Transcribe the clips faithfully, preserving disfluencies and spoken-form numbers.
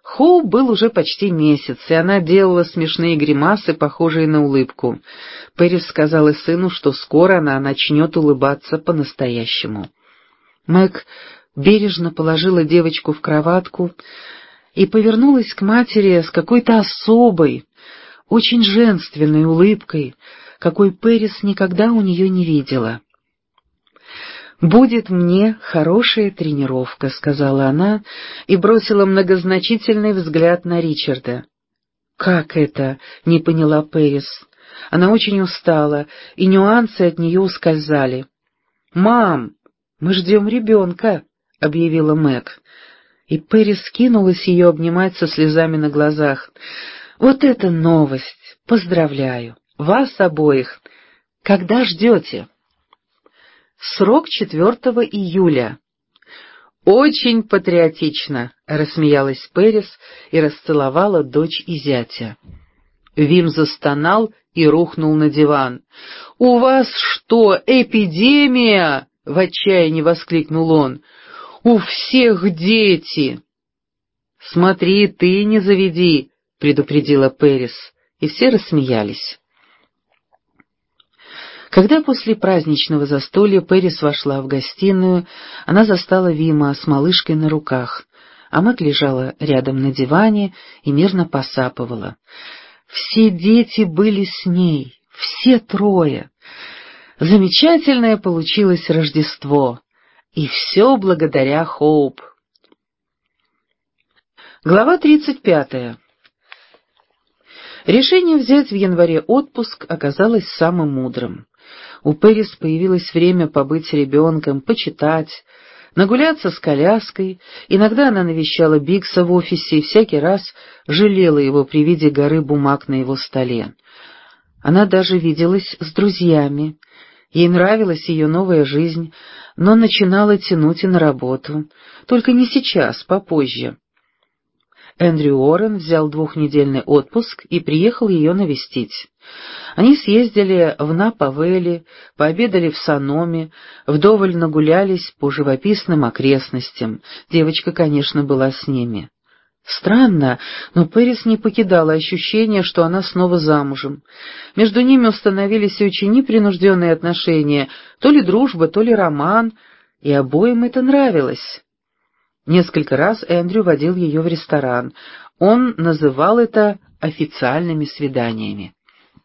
Хоуп был уже почти месяц, и она делала смешные гримасы, похожие на улыбку. Пэрис сказала сыну, что скоро она начнет улыбаться по-настоящему. Мэг бережно положила девочку в кроватку и повернулась к матери с какой-то особой, очень женственной улыбкой, какой Пэрис никогда у нее не видела. «Будет мне хорошая тренировка», — сказала она и бросила многозначительный взгляд на Ричарда. «Как это?» — не поняла Пэрис. Она очень устала, и нюансы от нее ускользали. «Мам, мы ждем ребенка», — объявила Мэг. И Пэрис кинулась ее обнимать со слезами на глазах. «Вот это новость! Поздравляю! Вас обоих! Когда ждете?» «Срок четвертого июля». «Очень патриотично», — рассмеялась Пэрис и расцеловала дочь и зятя. Вим застонал и рухнул на диван. «У вас что, эпидемия?» — в отчаянии воскликнул он. «У всех дети!» «Смотри, ты не заведи», — предупредила Пэрис, и все рассмеялись. Когда после праздничного застолья Пэрис вошла в гостиную, она застала Вима с малышкой на руках, а Мэг лежала рядом на диване и мирно посапывала. Все дети были с ней, все трое. Замечательное получилось Рождество, и все благодаря Хоуп. Глава тридцать пятая. Решение взять в январе отпуск оказалось самым мудрым. У Пэрис появилось время побыть с ребенком, почитать, нагуляться с коляской. Иногда она навещала Бигса в офисе и всякий раз жалела его при виде горы бумаг на его столе. Она даже виделась с друзьями. Ей нравилась ее новая жизнь, но начинала тянуть и на работу. Только не сейчас, попозже. Эндрю Уоррен взял двухнедельный отпуск и приехал ее навестить. Они съездили в Напа-Вэлли, пообедали в Саноме, вдоволь нагулялись по живописным окрестностям. Девочка, конечно, была с ними. Странно, но Пэрис не покидала ощущение, что она снова замужем. Между ними установились очень непринужденные отношения, то ли дружба, то ли роман, и обоим это нравилось. Несколько раз Эндрю водил ее в ресторан. Он называл это официальными свиданиями.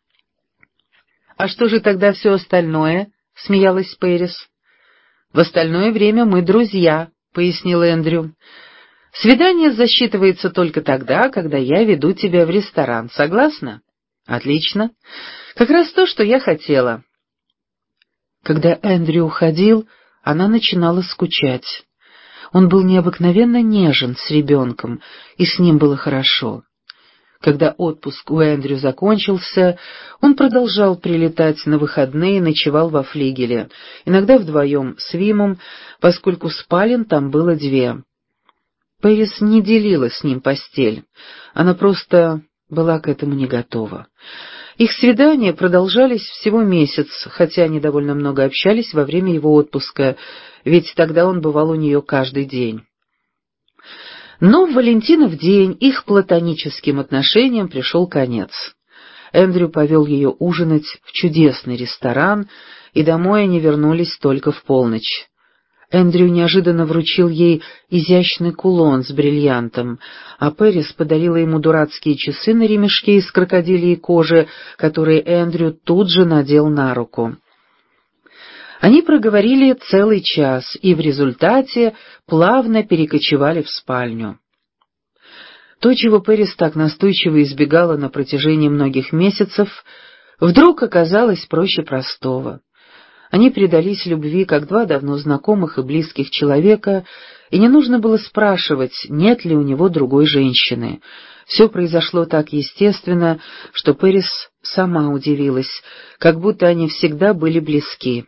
«А что же тогда все остальное?» — смеялась Пэрис. «В остальное время мы друзья», — пояснил Эндрю. «Свидание засчитывается только тогда, когда я веду тебя в ресторан. Согласна?» «Отлично. Как раз то, что я хотела». Когда Эндрю уходил, она начинала скучать. Он был необыкновенно нежен с ребенком, и с ним было хорошо. Когда отпуск у Эндрю закончился, он продолжал прилетать на выходные и ночевал во флигеле, иногда вдвоем с Вимом, поскольку спален там было две. Пэрис не делила с ним постель, она просто была к этому не готова. Их свидания продолжались всего месяц, хотя они довольно много общались во время его отпуска, ведь тогда он бывал у нее каждый день. Но в Валентинов день их платоническим отношениям пришел конец. Эндрю повел ее ужинать в чудесный ресторан, и домой они вернулись только в полночь. Эндрю неожиданно вручил ей изящный кулон с бриллиантом, а Пэрис подарила ему дурацкие часы на ремешке из крокодилей кожи, которые Эндрю тут же надел на руку. Они проговорили целый час и в результате плавно перекочевали в спальню. То, чего Пэрис так настойчиво избегала на протяжении многих месяцев, вдруг оказалось проще простого. Они предались любви, как два давно знакомых и близких человека, и не нужно было спрашивать, нет ли у него другой женщины. Все произошло так естественно, что Пэрис сама удивилась, как будто они всегда были близки.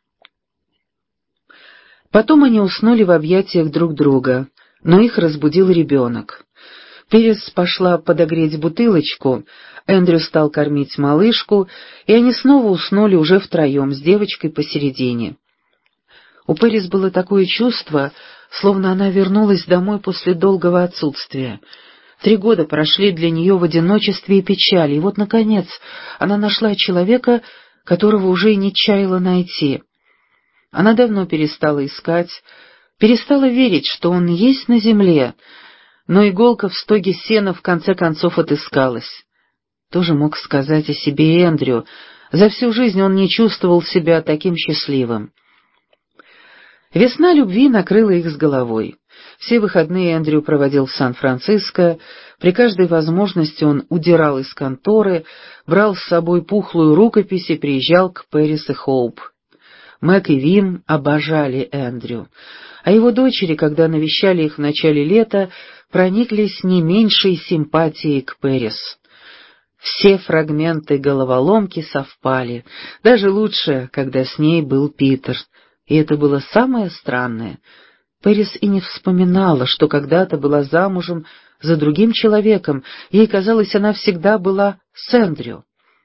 Потом они уснули в объятиях друг друга, но их разбудил ребенок. Пэрис пошла подогреть бутылочку, Эндрю стал кормить малышку, и они снова уснули уже втроем, с девочкой посередине. У Пэрис было такое чувство, словно она вернулась домой после долгого отсутствия. Три года прошли для нее в одиночестве и печали, и вот, наконец, она нашла человека, которого уже и не чаяла найти. Она давно перестала искать, перестала верить, что он есть на земле, но иголка в стоге сена в конце концов отыскалась. Тоже мог сказать о себе Эндрю. За всю жизнь он не чувствовал себя таким счастливым. Весна любви накрыла их с головой. Все выходные Эндрю проводил в Сан-Франциско. При каждой возможности он удирал из конторы, брал с собой пухлую рукопись и приезжал к Пэрис и Хоуп. Мэг и Вим обожали Эндрю, а его дочери, когда навещали их в начале лета, прониклись не меньшей симпатией к Пэрис. Все фрагменты головоломки совпали, даже лучше, когда с ней был Питер. И это было самое странное. Пэрис и не вспоминала, что когда-то была замужем за другим человеком, ей казалось, она всегда была с Эндрю.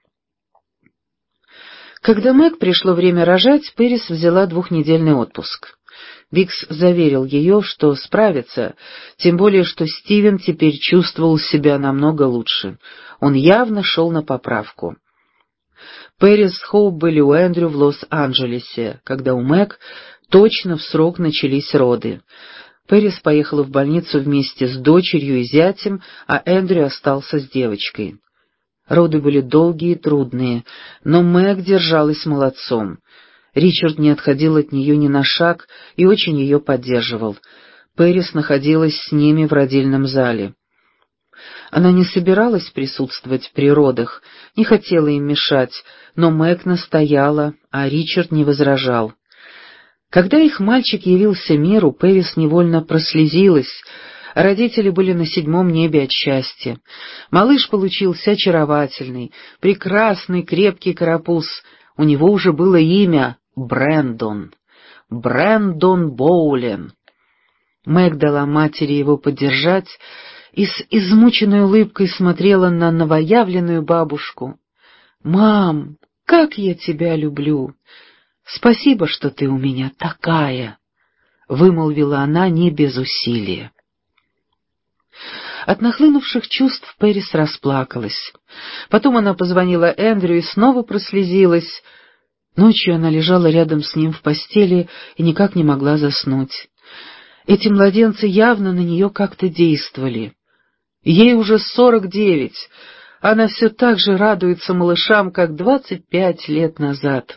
Когда Мэг пришло время рожать, Пэрис взяла двухнедельный отпуск. Бикс заверил ее, что справится, тем более, что Стивен теперь чувствовал себя намного лучше. Он явно шел на поправку. Пэрис с Хоуп были у Эндрю в Лос-Анджелесе, когда у Мэг точно в срок начались роды. Пэрис поехала в больницу вместе с дочерью и зятем, а Эндрю остался с девочкой. Роды были долгие и трудные, но Мэг держалась молодцом. Ричард не отходил от нее ни на шаг и очень ее поддерживал. Пэрис находилась с ними в родильном зале. Она не собиралась присутствовать при родах, не хотела им мешать, но Мэг настояла, а Ричард не возражал. Когда их мальчик явился миру, Пэрис невольно прослезилась. Родители были на седьмом небе от счастья. Малыш получился очаровательный, прекрасный, крепкий карапуз. У него уже было имя — Брэндон. Брэндон Боулен. Мэг дала матери его поддержать и с измученной улыбкой смотрела на новоявленную бабушку. «Мам, как я тебя люблю! Спасибо, что ты у меня такая!» — вымолвила она не без усилия. От нахлынувших чувств Пэрис расплакалась. Потом она позвонила Эндрю и снова прослезилась. Ночью она лежала рядом с ним в постели и никак не могла заснуть. Эти младенцы явно на нее как-то действовали. Ей уже сорок девять, она все так же радуется малышам, как двадцать пять лет назад.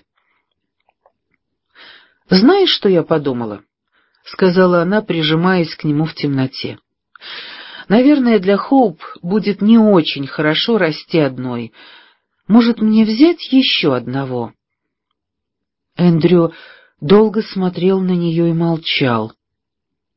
«Знаешь, что я подумала?» — сказала она, прижимаясь к нему в темноте. «Наверное, для Хоуп будет не очень хорошо расти одной. Может, мне взять еще одного?» Эндрю долго смотрел на нее и молчал.